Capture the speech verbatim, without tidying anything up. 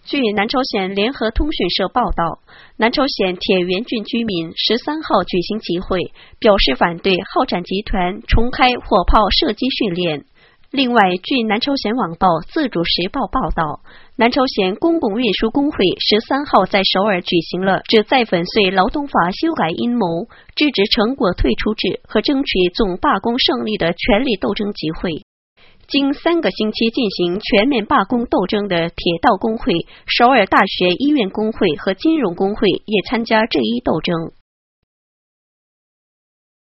据南朝鲜联合通讯社报道，南朝鲜铁原郡居民十三号举行集会，表示反对浩展集团重开火炮射击训练。另外，据南朝鲜网报自主时报报道，南朝鲜公共运输工会十三号在首尔举行了旨在粉碎劳动法修改阴谋、支持成果退出制和争取总罢工胜利的权力斗争集会。经三个星期进行全面罢工斗争的铁道工会、首尔大学医院工会和金融工会也参加这一斗争。